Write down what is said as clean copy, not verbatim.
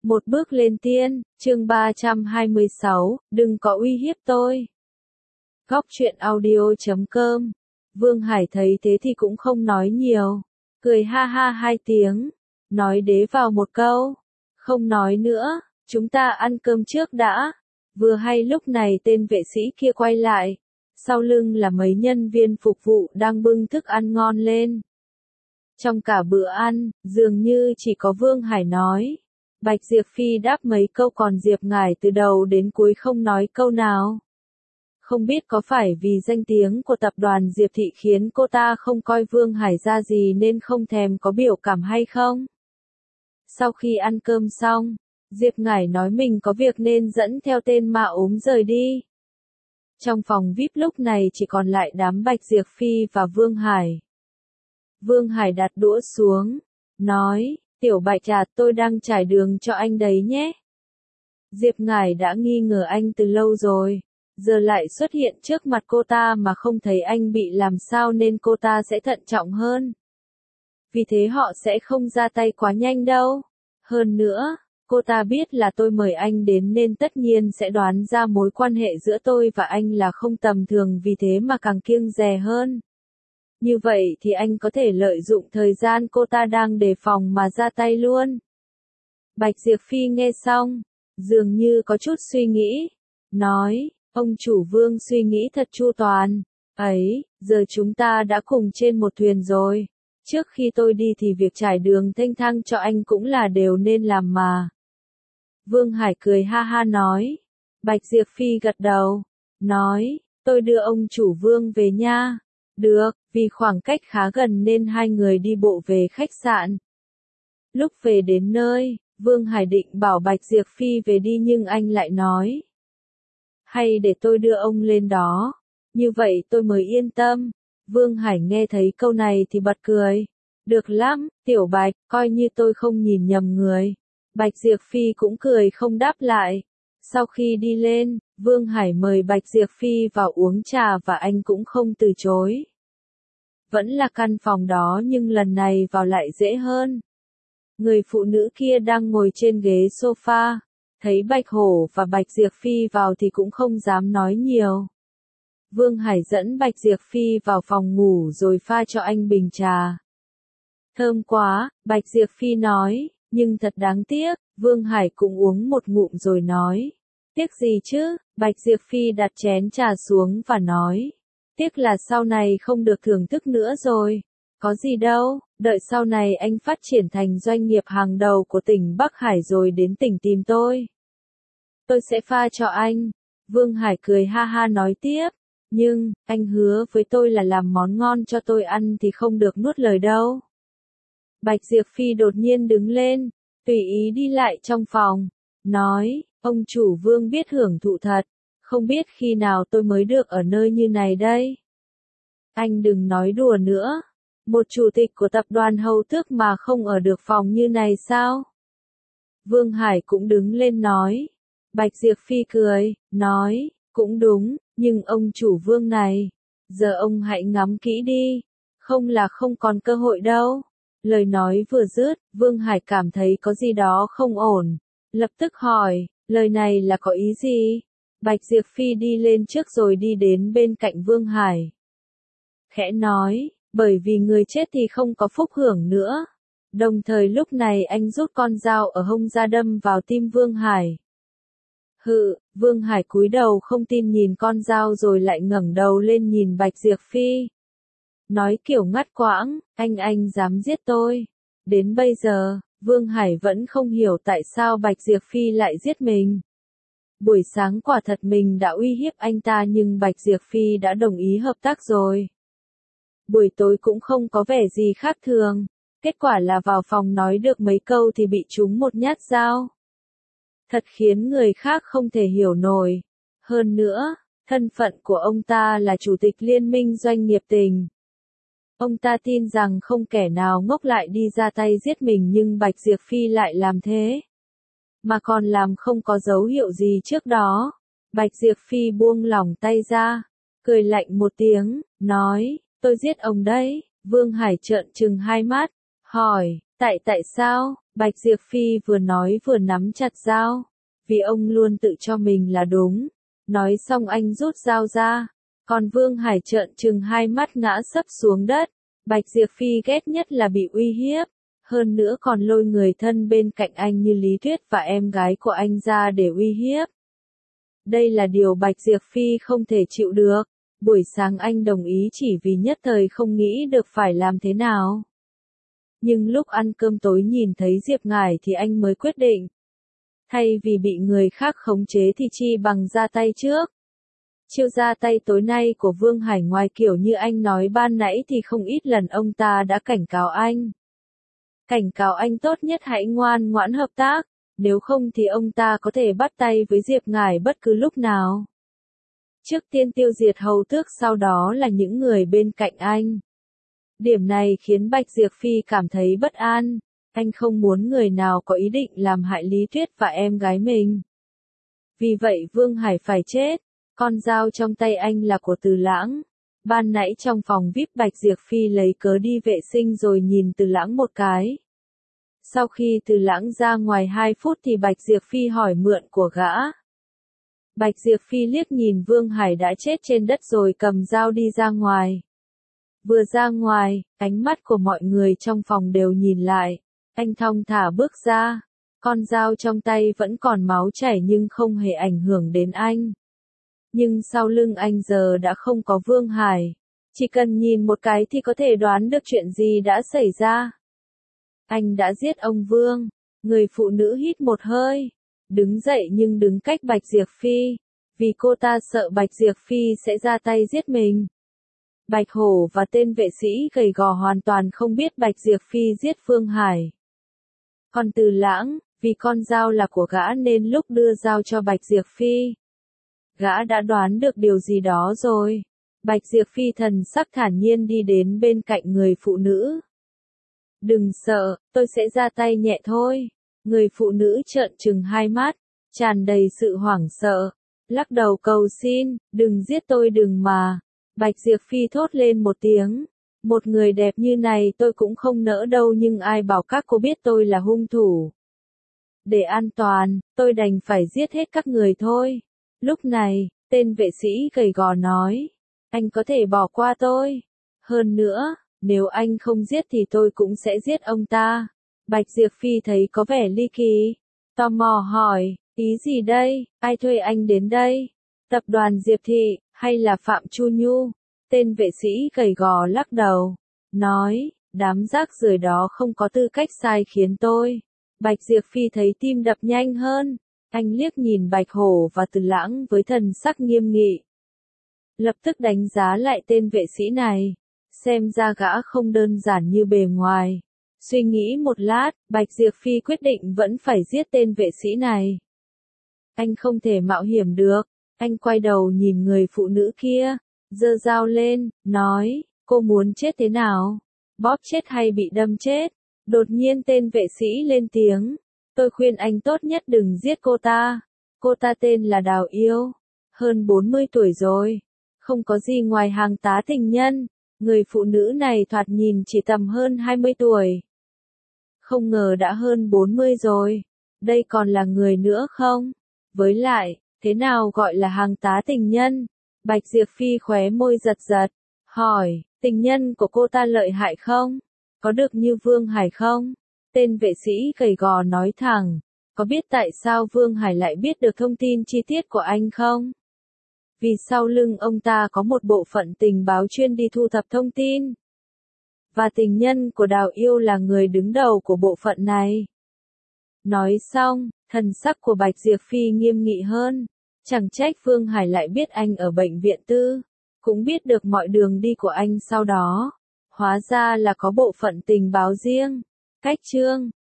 Một bước lên tiên, chương 326, đừng có uy hiếp tôi. Góc truyện audio.com. Vương Hải thấy thế thì cũng không nói nhiều, cười ha ha hai tiếng, nói đế vào một câu, không nói nữa, chúng ta ăn cơm trước đã. Vừa hay lúc này tên vệ sĩ kia quay lại, sau lưng là mấy nhân viên phục vụ đang bưng thức ăn ngon lên. Trong cả bữa ăn, dường như chỉ có Vương Hải nói. Bạch Diệp Phi đáp mấy câu còn Diệp Ngải từ đầu đến cuối không nói câu nào. Không biết có phải vì danh tiếng của tập đoàn Diệp Thị khiến cô ta không coi Vương Hải ra gì nên không thèm có biểu cảm hay không? Sau khi ăn cơm xong, Diệp Ngải nói mình có việc nên dẫn theo tên ma ốm rời đi. Trong phòng VIP lúc này chỉ còn lại đám Bạch Diệp Phi và Vương Hải. Vương Hải đặt đũa xuống, nói, Tiểu Bạch tôi đang trải đường cho anh đấy nhé. Diệp Ngải đã nghi ngờ anh từ lâu rồi, giờ lại xuất hiện trước mặt cô ta mà không thấy anh bị làm sao nên cô ta sẽ thận trọng hơn. Vì thế họ sẽ không ra tay quá nhanh đâu. Hơn nữa, cô ta biết là tôi mời anh đến nên tất nhiên sẽ đoán ra mối quan hệ giữa tôi và anh là không tầm thường, vì thế mà càng kiêng dè hơn. Như vậy thì anh có thể lợi dụng thời gian cô ta đang đề phòng mà ra tay luôn. Bạch Diệp Phi nghe xong, dường như có chút suy nghĩ, nói, ông chủ Vương suy nghĩ thật chu toàn. Ấy, giờ chúng ta đã cùng trên một thuyền rồi. Trước khi tôi đi thì việc trải đường thanh thang cho anh cũng là đều nên làm mà. Vương Hải cười ha ha nói. Bạch Diệp Phi gật đầu, nói, tôi đưa ông chủ Vương về nha. Được, vì khoảng cách khá gần nên hai người đi bộ về khách sạn. Lúc về đến nơi, Vương Hải định bảo Bạch Diệp Phi về đi nhưng anh lại nói. Hay để tôi đưa ông lên đó, như vậy tôi mới yên tâm. Vương Hải nghe thấy câu này thì bật cười. Được lắm, Tiểu Bạch, coi như tôi không nhìn nhầm người. Bạch Diệp Phi cũng cười không đáp lại. Sau khi đi lên, Vương Hải mời Bạch Diệp Phi vào uống trà và anh cũng không từ chối. Vẫn là căn phòng đó nhưng lần này vào lại dễ hơn. Người phụ nữ kia đang ngồi trên ghế sofa, thấy Bạch Hổ và Bạch Diệp Phi vào thì cũng không dám nói nhiều. Vương Hải dẫn Bạch Diệp Phi vào phòng ngủ rồi pha cho anh bình trà. Thơm quá, Bạch Diệp Phi nói, nhưng thật đáng tiếc. Vương Hải cũng uống một ngụm rồi nói. Tiếc gì chứ? Bạch Diệp Phi đặt chén trà xuống và nói. Tiếc là sau này không được thưởng thức nữa rồi. Có gì đâu, đợi sau này anh phát triển thành doanh nghiệp hàng đầu của tỉnh Bắc Hải rồi đến tỉnh tìm tôi. Tôi sẽ pha cho anh. Vương Hải cười ha ha nói tiếp. Nhưng, anh hứa với tôi là làm món ngon cho tôi ăn thì không được nuốt lời đâu. Bạch Diệp Phi đột nhiên đứng lên, tùy ý đi lại trong phòng, nói, ông chủ Vương biết hưởng thụ thật, không biết khi nào tôi mới được ở nơi như này đây. Anh đừng nói đùa nữa, một chủ tịch của tập đoàn Hầu Tước mà không ở được phòng như này sao? Vương Hải cũng đứng lên nói. Bạch Diệp Phi cười, nói, cũng đúng, nhưng ông chủ Vương này, giờ ông hãy ngắm kỹ đi, không là không còn cơ hội đâu. Lời nói vừa dứt, Vương Hải cảm thấy có gì đó không ổn, lập tức hỏi, lời này là có ý gì? Bạch Diệp Phi đi lên trước rồi đi đến bên cạnh Vương Hải. Khẽ nói, bởi vì người chết thì không có phúc hưởng nữa. Đồng thời lúc này anh rút con dao ở hông ra đâm vào tim Vương Hải. Vương Hải cúi đầu không tin nhìn con dao rồi lại ngẩng đầu lên nhìn Bạch Diệp Phi. Nói kiểu ngắt quãng, anh dám giết tôi. Đến bây giờ, Vương Hải vẫn không hiểu tại sao Bạch Diệp Phi lại giết mình. Buổi sáng quả thật mình đã uy hiếp anh ta nhưng Bạch Diệp Phi đã đồng ý hợp tác rồi. Buổi tối cũng không có vẻ gì khác thường. Kết quả là vào phòng nói được mấy câu thì bị trúng một nhát dao. Thật khiến người khác không thể hiểu nổi. Hơn nữa, thân phận của ông ta là chủ tịch liên minh doanh nghiệp tỉnh. Ông ta tin rằng không kẻ nào ngốc lại đi ra tay giết mình nhưng Bạch Diệp Phi lại làm thế. Mà còn làm không có dấu hiệu gì trước đó. Bạch Diệp Phi buông lỏng tay ra, cười lạnh một tiếng, nói, tôi giết ông đấy. Vương Hải trợn trừng hai mắt, hỏi, Tại sao? Bạch Diệp Phi vừa nói vừa nắm chặt dao. Vì ông luôn tự cho mình là đúng. Nói xong anh rút dao ra. Còn Vương Hải trợn trừng hai mắt ngã sấp xuống đất. Bạch Diệp Phi ghét nhất là bị uy hiếp. Hơn nữa còn lôi người thân bên cạnh anh như Lý Tuyết và em gái của anh ra để uy hiếp. Đây là điều Bạch Diệp Phi không thể chịu được. Buổi sáng anh đồng ý chỉ vì nhất thời không nghĩ được phải làm thế nào. Nhưng lúc ăn cơm tối nhìn thấy Diệp Ngải thì anh mới quyết định. Thay vì bị người khác khống chế thì chi bằng ra tay trước. Chiêu ra tay tối nay của Vương Hải ngoài kiểu như anh nói ban nãy thì không ít lần ông ta đã cảnh cáo anh. Cảnh cáo anh tốt nhất hãy ngoan ngoãn hợp tác, nếu không thì ông ta có thể bắt tay với Diệp Ngải bất cứ lúc nào. Trước tiên tiêu diệt hầu tước, sau đó là những người bên cạnh anh. Điểm này khiến Bạch Diệp Phi cảm thấy bất an, anh không muốn người nào có ý định làm hại Lý Tuyết và em gái mình. Vì vậy Vương Hải phải chết, con dao trong tay anh là của Từ Lãng. Ban nãy trong phòng VIP Bạch Diệp Phi lấy cớ đi vệ sinh rồi nhìn Từ Lãng một cái. Sau khi Từ Lãng ra ngoài 2 phút thì Bạch Diệp Phi hỏi mượn của gã. Bạch Diệp Phi liếc nhìn Vương Hải đã chết trên đất rồi cầm dao đi ra ngoài. Vừa ra ngoài, ánh mắt của mọi người trong phòng đều nhìn lại. Anh thong thả bước ra. Con dao trong tay vẫn còn máu chảy nhưng không hề ảnh hưởng đến anh. Nhưng sau lưng anh giờ đã không có Vương Hải. Chỉ cần nhìn một cái thì có thể đoán được chuyện gì đã xảy ra. Anh đã giết ông Vương. Người phụ nữ hít một hơi. Đứng dậy nhưng đứng cách Bạch Diệp Phi. Vì cô ta sợ Bạch Diệp Phi sẽ ra tay giết mình. Bạch Hổ và tên vệ sĩ gầy gò hoàn toàn không biết Bạch Diệp Phi giết Vương Hải. Còn Từ Lãng, vì con dao là của gã nên lúc đưa dao cho Bạch Diệp Phi, gã đã đoán được điều gì đó rồi. Bạch Diệp Phi thần sắc thản nhiên đi đến bên cạnh người phụ nữ. Đừng sợ, tôi sẽ ra tay nhẹ thôi. Người phụ nữ trợn trừng hai mắt, tràn đầy sự hoảng sợ, lắc đầu cầu xin, đừng giết tôi đừng mà. Bạch Diệp Phi thốt lên một tiếng. Một người đẹp như này tôi cũng không nỡ đâu nhưng ai bảo các cô biết tôi là hung thủ. Để an toàn, tôi đành phải giết hết các người thôi. Lúc này, tên vệ sĩ gầy gò nói. Anh có thể bỏ qua tôi. Hơn nữa, nếu anh không giết thì tôi cũng sẽ giết ông ta. Bạch Diệp Phi thấy có vẻ ly kỳ. Tò mò hỏi, ý gì đây, ai thuê anh đến đây? Tập đoàn Diệp Thị, hay là Phạm Chu Nhu? Tên vệ sĩ gầy gò lắc đầu. Nói, đám rác rưởi đó không có tư cách sai khiến tôi. Bạch Diệp Phi thấy tim đập nhanh hơn. Anh liếc nhìn Bạch Hổ và Từ Lãng với thần sắc nghiêm nghị. Lập tức đánh giá lại tên vệ sĩ này. Xem ra gã không đơn giản như bề ngoài. Suy nghĩ một lát, Bạch Diệp Phi quyết định vẫn phải giết tên vệ sĩ này. Anh không thể mạo hiểm được. Anh quay đầu nhìn người phụ nữ kia, giơ dao lên, nói, cô muốn chết thế nào? Bóp chết hay bị đâm chết? Đột nhiên tên vệ sĩ lên tiếng, tôi khuyên anh tốt nhất đừng giết cô ta. Cô ta tên là Đào Yêu, hơn 40 tuổi rồi, không có gì ngoài hàng tá tình nhân. Người phụ nữ này thoạt nhìn chỉ tầm hơn 20 tuổi. Không ngờ đã hơn 40 rồi, đây còn là người nữa không? Với lại, thế nào gọi là hàng tá tình nhân? Bạch Diệp Phi khóe môi giật giật, hỏi, tình nhân của cô ta lợi hại không? Có được như Vương Hải không? Tên vệ sĩ gầy gò nói thẳng, có biết tại sao Vương Hải lại biết được thông tin chi tiết của anh không? Vì sau lưng ông ta có một bộ phận tình báo chuyên đi thu thập thông tin. Và tình nhân của Đào Yêu là người đứng đầu của bộ phận này. Nói xong, thần sắc của Bạch Diệp Phi nghiêm nghị hơn. Chẳng trách Vương Hải lại biết anh ở bệnh viện tư. Cũng biết được mọi đường đi của anh sau đó. Hóa ra là có bộ phận tình báo riêng. Cách chương